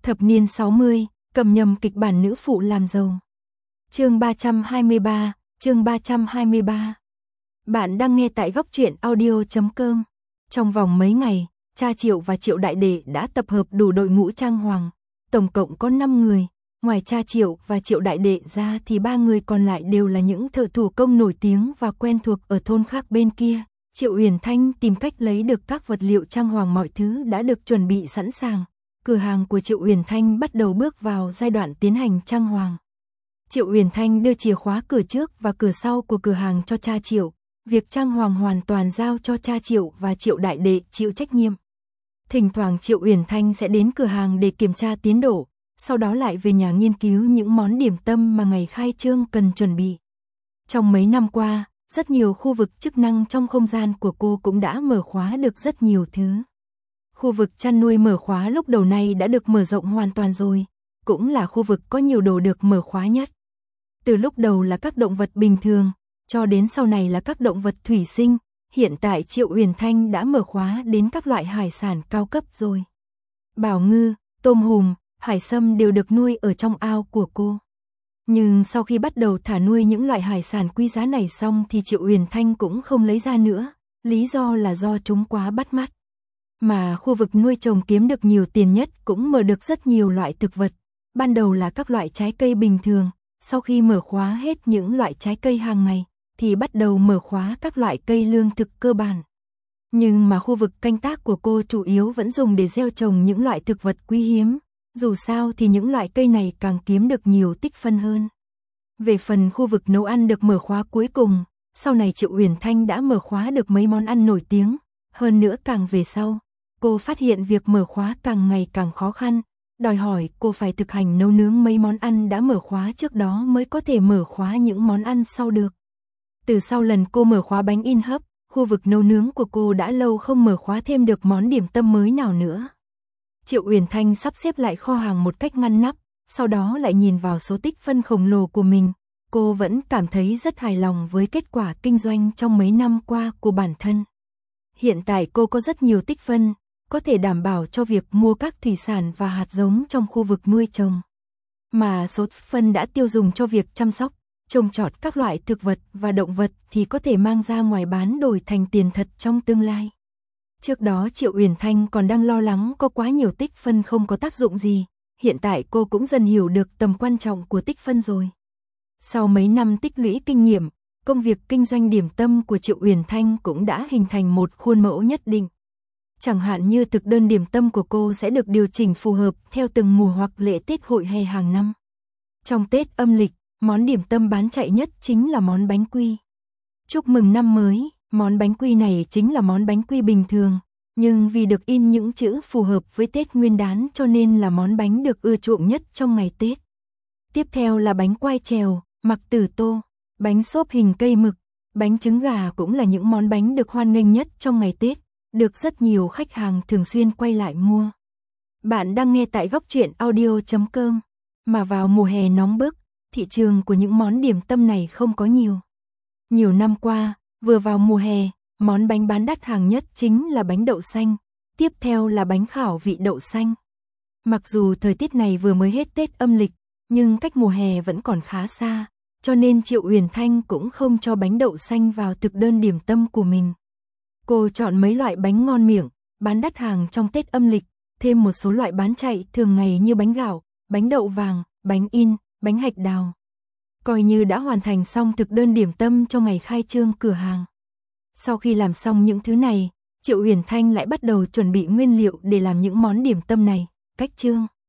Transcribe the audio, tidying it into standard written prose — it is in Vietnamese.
Thập niên 60, cầm nhầm kịch bản nữ phụ làm giàu. Chương 323, chương 323. Bạn đang nghe tại góc truyện audio.com. Trong vòng mấy ngày, cha Triệu và Triệu Đại Đệ đã tập hợp đủ đội ngũ trang hoàng. Tổng cộng có 5 người, ngoài cha Triệu và Triệu Đại Đệ ra thì 3 người còn lại đều là những thợ thủ công nổi tiếng và quen thuộc ở thôn khác bên kia. Triệu Uyển Thanh tìm cách lấy được các vật liệu trang hoàng, mọi thứ đã được chuẩn bị sẵn sàng. Cửa hàng của Triệu Uyển Thanh bắt đầu bước vào giai đoạn tiến hành trang hoàng. Triệu Uyển Thanh đưa chìa khóa cửa trước và cửa sau của cửa hàng cho cha Triệu. Việc trang hoàng hoàn toàn giao cho cha Triệu và Triệu Đại Đệ chịu trách nhiệm. Thỉnh thoảng Triệu Uyển Thanh sẽ đến cửa hàng để kiểm tra tiến độ, sau đó lại về nhà nghiên cứu những món điểm tâm mà ngày khai trương cần chuẩn bị. Trong mấy năm qua, rất nhiều khu vực chức năng trong không gian của cô cũng đã mở khóa được rất nhiều thứ. Khu vực chăn nuôi mở khóa lúc đầu này đã được mở rộng hoàn toàn rồi, cũng là khu vực có nhiều đồ được mở khóa nhất. Từ lúc đầu là các động vật bình thường, cho đến sau này là các động vật thủy sinh, hiện tại Triệu Uyển Thanh đã mở khóa đến các loại hải sản cao cấp rồi. Bảo ngư, tôm hùm, hải sâm đều được nuôi ở trong ao của cô. Nhưng sau khi bắt đầu thả nuôi những loại hải sản quý giá này xong thì Triệu Uyển Thanh cũng không lấy ra nữa, lý do là do chúng quá bắt mắt. Mà khu vực nuôi trồng kiếm được nhiều tiền nhất cũng mở được rất nhiều loại thực vật. Ban đầu là các loại trái cây bình thường, sau khi mở khóa hết những loại trái cây hàng ngày, thì bắt đầu mở khóa các loại cây lương thực cơ bản. Nhưng mà khu vực canh tác của cô chủ yếu vẫn dùng để gieo trồng những loại thực vật quý hiếm. Dù sao thì những loại cây này càng kiếm được nhiều tích phân hơn. Về phần khu vực nấu ăn được mở khóa cuối cùng, sau này Triệu Uyển Thanh đã mở khóa được mấy món ăn nổi tiếng. Hơn nữa càng về sau, cô phát hiện việc mở khóa càng ngày càng khó khăn, đòi hỏi cô phải thực hành nấu nướng mấy món ăn đã mở khóa trước đó mới có thể mở khóa những món ăn sau được. Từ sau lần cô mở khóa bánh in hấp, khu vực nấu nướng của cô đã lâu không mở khóa thêm được món điểm tâm mới nào nữa. Triệu Uyển Thanh sắp xếp lại kho hàng một cách ngăn nắp, sau đó lại nhìn vào số tích phân khổng lồ của mình. Cô vẫn cảm thấy rất hài lòng với kết quả kinh doanh trong mấy năm qua của bản thân. Hiện tại cô có rất nhiều tích phân, có thể đảm bảo cho việc mua các thủy sản và hạt giống trong khu vực nuôi trồng. Mà số phân đã tiêu dùng cho việc chăm sóc, trồng trọt các loại thực vật và động vật thì có thể mang ra ngoài bán đổi thành tiền thật trong tương lai. Trước đó Triệu Uyển Thanh còn đang lo lắng có quá nhiều tích phân không có tác dụng gì, hiện tại cô cũng dần hiểu được tầm quan trọng của tích phân rồi. Sau mấy năm tích lũy kinh nghiệm, công việc kinh doanh điểm tâm của Triệu Uyển Thanh cũng đã hình thành một khuôn mẫu nhất định. Chẳng hạn như thực đơn điểm tâm của cô sẽ được điều chỉnh phù hợp theo từng mùa hoặc lễ Tết hội hè hàng năm. Trong Tết âm lịch, món điểm tâm bán chạy nhất chính là món bánh quy. Chúc mừng năm mới, món bánh quy này chính là món bánh quy bình thường, nhưng vì được in những chữ phù hợp với Tết Nguyên đán cho nên là món bánh được ưa chuộng nhất trong ngày Tết. Tiếp theo là bánh quai trèo, mặc tử tô, bánh xốp hình cây mực, bánh trứng gà cũng là những món bánh được hoan nghênh nhất trong ngày Tết, được rất nhiều khách hàng thường xuyên quay lại mua. Bạn đang nghe tại góc truyện audio.com. Mà vào mùa hè nóng bức, thị trường của những món điểm tâm này không có nhiều. Nhiều năm qua, vừa vào mùa hè, món bánh bán đắt hàng nhất chính là bánh đậu xanh, tiếp theo là bánh khảo vị đậu xanh. Mặc dù thời tiết này vừa mới hết Tết âm lịch, nhưng cách mùa hè vẫn còn khá xa, cho nên Triệu Uyển Thanh cũng không cho bánh đậu xanh vào thực đơn điểm tâm của mình. Cô chọn mấy loại bánh ngon miệng, bán đắt hàng trong Tết âm lịch, thêm một số loại bán chạy thường ngày như bánh gạo, bánh đậu vàng, bánh in, bánh hạch đào. Coi như đã hoàn thành xong thực đơn điểm tâm cho ngày khai trương cửa hàng. Sau khi làm xong những thứ này, Triệu Uyển Thanh lại bắt đầu chuẩn bị nguyên liệu để làm những món điểm tâm này. Cách trương